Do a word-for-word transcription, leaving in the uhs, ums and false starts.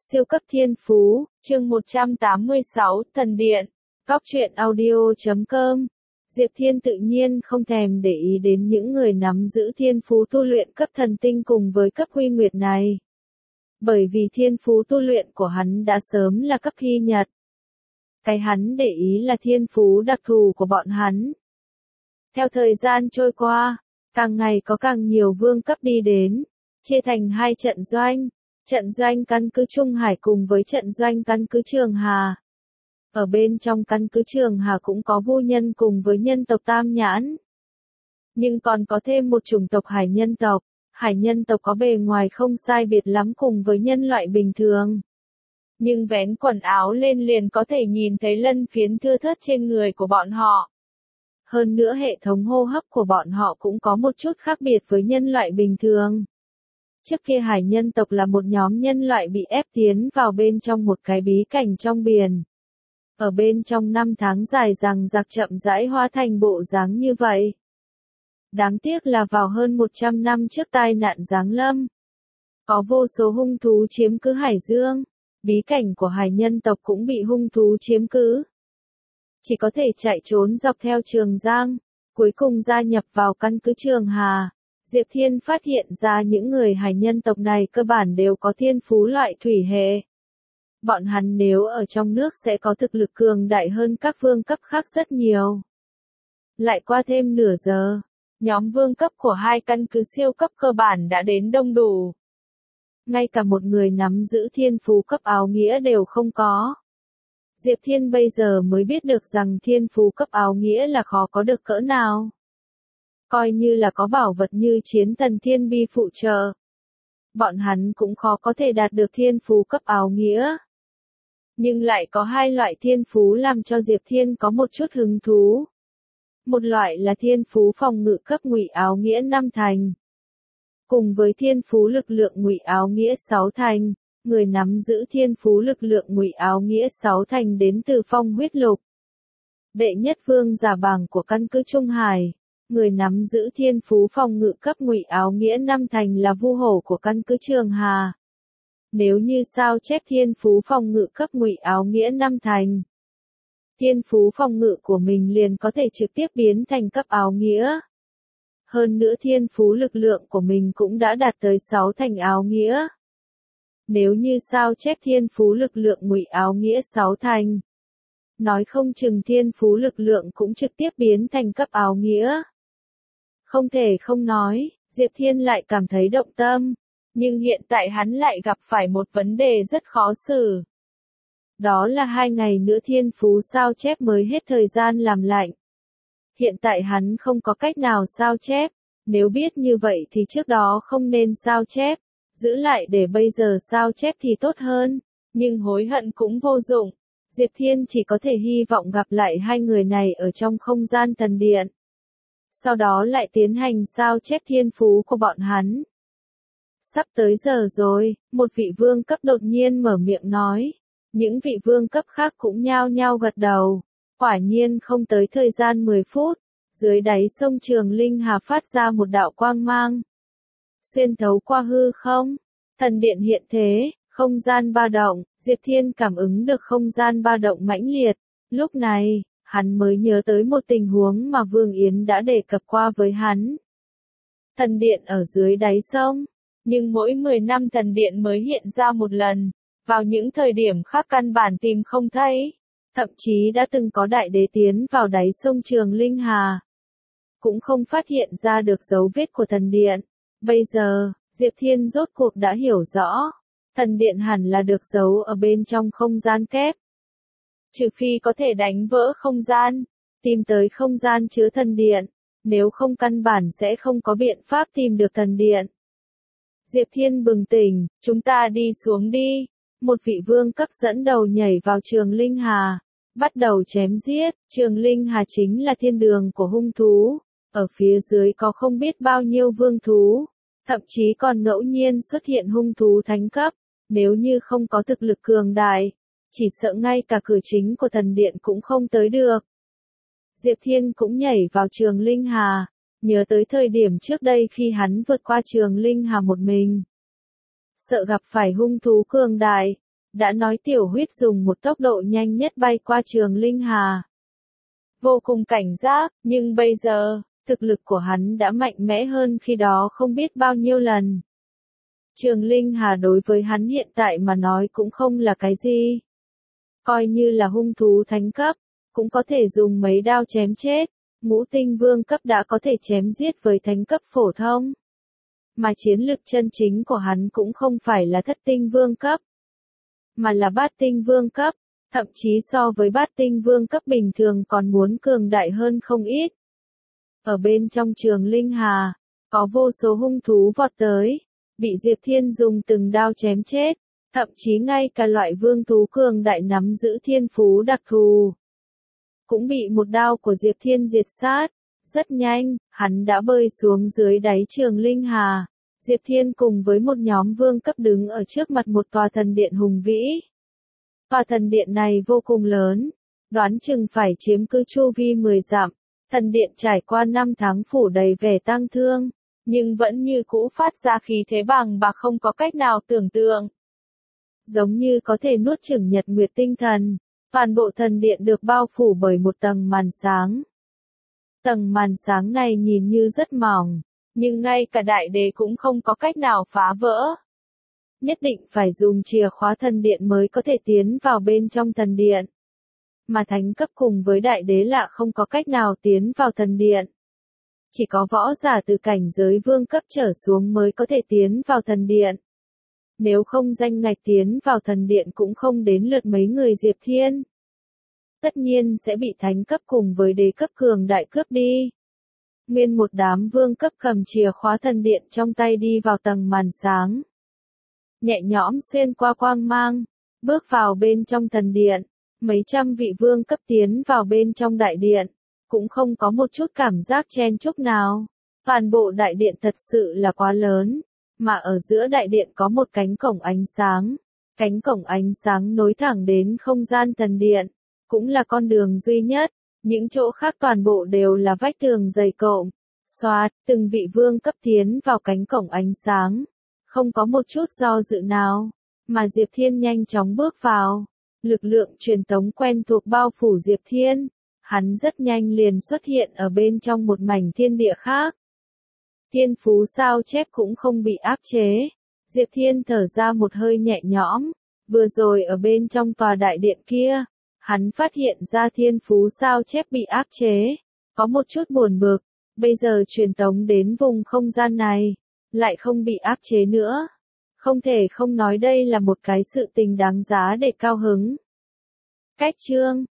Siêu cấp thiên phú, chương một trăm tám mươi sáu, Thần Điện, Cóc truyện audio chấm com. Diệp Thiên tự nhiên không thèm để ý đến những người nắm giữ thiên phú tu luyện cấp thần tinh cùng với cấp huy nguyệt này. Bởi vì thiên phú tu luyện của hắn đã sớm là cấp hy nhật. Cái hắn để ý là thiên phú đặc thù của bọn hắn. Theo thời gian trôi qua, càng ngày có càng nhiều vương cấp đi đến, chia thành hai trận doanh. Trận doanh căn cứ Trung Hải cùng với trận doanh căn cứ Trường Hà. Ở bên trong căn cứ Trường Hà cũng có vô nhân cùng với nhân tộc Tam Nhãn. Nhưng còn có thêm một chủng tộc hải nhân tộc. Hải nhân tộc có bề ngoài không sai biệt lắm cùng với nhân loại bình thường. Nhưng vén quần áo lên liền có thể nhìn thấy lân phiến thưa thớt trên người của bọn họ. Hơn nữa hệ thống hô hấp của bọn họ cũng có một chút khác biệt với nhân loại bình thường. Trước kia hải nhân tộc là một nhóm nhân loại bị ép tiến vào bên trong một cái bí cảnh trong biển. Ở bên trong năm tháng dài dằng dặc chậm rãi hóa thành bộ dáng như vậy. Đáng tiếc là vào hơn một trăm năm trước tai nạn giáng lâm. Có vô số hung thú chiếm cứ hải dương. Bí cảnh của hải nhân tộc cũng bị hung thú chiếm cứ. Chỉ có thể chạy trốn dọc theo Trường Giang. Cuối cùng gia nhập vào căn cứ Trường Hà. Diệp Thiên phát hiện ra những người hải nhân tộc này cơ bản đều có thiên phú loại thủy hệ. Bọn hắn nếu ở trong nước sẽ có thực lực cường đại hơn các vương cấp khác rất nhiều. Lại qua thêm nửa giờ, nhóm vương cấp của hai căn cứ siêu cấp cơ bản đã đến đông đủ. Ngay cả một người nắm giữ thiên phú cấp áo nghĩa đều không có. Diệp Thiên bây giờ mới biết được rằng thiên phú cấp áo nghĩa là khó có được cỡ nào. Coi như là có bảo vật như chiến thần thiên bi phụ trợ. Bọn hắn cũng khó có thể đạt được thiên phú cấp áo nghĩa. Nhưng lại có hai loại thiên phú làm cho Diệp Thiên có một chút hứng thú. Một loại là thiên phú phòng ngự cấp ngụy áo nghĩa năm thành. Cùng với thiên phú lực lượng ngụy áo nghĩa sáu thành, người nắm giữ thiên phú lực lượng ngụy áo nghĩa sáu thành đến từ phong huyết lục. Đệ nhất vương giả bảng của căn cứ Trung Hải. Người nắm giữ thiên phú phòng ngự cấp ngụy áo nghĩa năm thành là vu hổ của căn cứ Trường Hà. Nếu như sao chép thiên phú phòng ngự cấp ngụy áo nghĩa năm thành, thiên phú phòng ngự của mình liền có thể trực tiếp biến thành cấp áo nghĩa. Hơn nữa thiên phú lực lượng của mình cũng đã đạt tới sáu thành áo nghĩa. Nếu như sao chép thiên phú lực lượng ngụy áo nghĩa sáu thành, nói không chừng thiên phú lực lượng cũng trực tiếp biến thành cấp áo nghĩa. Không thể không nói, Diệp Thiên lại cảm thấy động tâm, nhưng hiện tại hắn lại gặp phải một vấn đề rất khó xử. Đó là hai ngày nữa thiên phú sao chép mới hết thời gian làm lạnh. Hiện tại hắn không có cách nào sao chép, nếu biết như vậy thì trước đó không nên sao chép, giữ lại để bây giờ sao chép thì tốt hơn, nhưng hối hận cũng vô dụng. Diệp Thiên chỉ có thể hy vọng gặp lại hai người này ở trong không gian thần điện. Sau đó lại tiến hành sao chép thiên phú của bọn hắn. Sắp tới giờ rồi, một vị vương cấp đột nhiên mở miệng nói. Những vị vương cấp khác cũng nhao nhao gật đầu. Quả nhiên không tới thời gian mười phút, dưới đáy sông Trường Linh Hà phát ra một đạo quang mang. Xuyên thấu qua hư không, thần điện hiện thế, không gian ba động, Diệp Thiên cảm ứng được không gian ba động mãnh liệt. Lúc này, hắn mới nhớ tới một tình huống mà Vương Yến đã đề cập qua với hắn. Thần điện ở dưới đáy sông, nhưng mỗi mười năm thần điện mới hiện ra một lần, vào những thời điểm khác căn bản tìm không thấy. Thậm chí đã từng có đại đế tiến vào đáy sông Trường Linh Hà, cũng không phát hiện ra được dấu vết của thần điện. Bây giờ, Diệp Thiên rốt cuộc đã hiểu rõ, thần điện hẳn là được giấu ở bên trong không gian kép. Trừ phi có thể đánh vỡ không gian, tìm tới không gian chứa thần điện, nếu không căn bản sẽ không có biện pháp tìm được thần điện. Diệp Thiên bừng tỉnh, chúng ta đi xuống đi. Một vị vương cấp dẫn đầu nhảy vào Trường Linh Hà, bắt đầu chém giết. Trường Linh Hà chính là thiên đường của hung thú, ở phía dưới có không biết bao nhiêu vương thú, thậm chí còn ngẫu nhiên xuất hiện hung thú thánh cấp. Nếu như không có thực lực cường đại, chỉ sợ ngay cả cửa chính của thần điện cũng không tới được. Diệp Thiên cũng nhảy vào Trường Linh Hà, nhớ tới thời điểm trước đây khi hắn vượt qua Trường Linh Hà một mình. Sợ gặp phải hung thú cường đại, đã nói tiểu huyết dùng một tốc độ nhanh nhất bay qua Trường Linh Hà. Vô cùng cảnh giác, nhưng bây giờ, thực lực của hắn đã mạnh mẽ hơn khi đó không biết bao nhiêu lần. Trường Linh Hà đối với hắn hiện tại mà nói cũng không là cái gì. Coi như là hung thú thánh cấp, cũng có thể dùng mấy đao chém chết, ngũ tinh vương cấp đã có thể chém giết với thánh cấp phổ thông. Mà chiến lực chân chính của hắn cũng không phải là thất tinh vương cấp, mà là bát tinh vương cấp, thậm chí so với bát tinh vương cấp bình thường còn muốn cường đại hơn không ít. Ở bên trong Trường Linh Hà, có vô số hung thú vọt tới, bị Diệp Thiên dùng từng đao chém chết, thậm chí ngay cả loại vương thú cường đại nắm giữ thiên phú đặc thù, cũng bị một đao của Diệp Thiên diệt sát. Rất nhanh, hắn đã bơi xuống dưới đáy Trường Linh Hà. Diệp Thiên cùng với một nhóm vương cấp đứng ở trước mặt một tòa thần điện hùng vĩ. Tòa thần điện này vô cùng lớn, đoán chừng phải chiếm cứ chu vi mười dặm. Thần điện trải qua năm tháng phủ đầy vẻ tang thương, nhưng vẫn như cũ phát ra khí thế bằng bạc không có cách nào tưởng tượng. Giống như có thể nuốt chửng nhật nguyệt tinh thần, toàn bộ thần điện được bao phủ bởi một tầng màn sáng. Tầng màn sáng này nhìn như rất mỏng, nhưng ngay cả đại đế cũng không có cách nào phá vỡ. Nhất định phải dùng chìa khóa thần điện mới có thể tiến vào bên trong thần điện. Mà thánh cấp cùng với đại đế lạ không có cách nào tiến vào thần điện. Chỉ có võ giả từ cảnh giới vương cấp trở xuống mới có thể tiến vào thần điện. Nếu không danh ngạch tiến vào thần điện cũng không đến lượt mấy người Diệp Thiên. Tất nhiên sẽ bị thánh cấp cùng với đế cấp cường đại cướp đi. Nguyên một đám vương cấp cầm chìa khóa thần điện trong tay đi vào tầng màn sáng. Nhẹ nhõm xuyên qua quang mang, bước vào bên trong thần điện. Mấy trăm vị vương cấp tiến vào bên trong đại điện, cũng không có một chút cảm giác chen chúc nào. Toàn bộ đại điện thật sự là quá lớn, mà ở giữa đại điện có một cánh cổng ánh sáng. Cánh cổng ánh sáng nối thẳng đến không gian thần điện, cũng là con đường duy nhất, những chỗ khác toàn bộ đều là vách tường dày cộm. Xoạt, từng vị vương cấp tiến vào cánh cổng ánh sáng, không có một chút do dự nào, mà Diệp Thiên nhanh chóng bước vào. Lực lượng truyền tống quen thuộc bao phủ Diệp Thiên, hắn rất nhanh liền xuất hiện ở bên trong một mảnh thiên địa khác. Thiên phú sao chép cũng không bị áp chế. Diệp Thiên thở ra một hơi nhẹ nhõm, vừa rồi ở bên trong tòa đại điện kia, hắn phát hiện ra thiên phú sao chép bị áp chế, có một chút buồn bực, bây giờ truyền tống đến vùng không gian này, lại không bị áp chế nữa. Không thể không nói đây là một cái sự tình đáng giá để cao hứng. Cách chương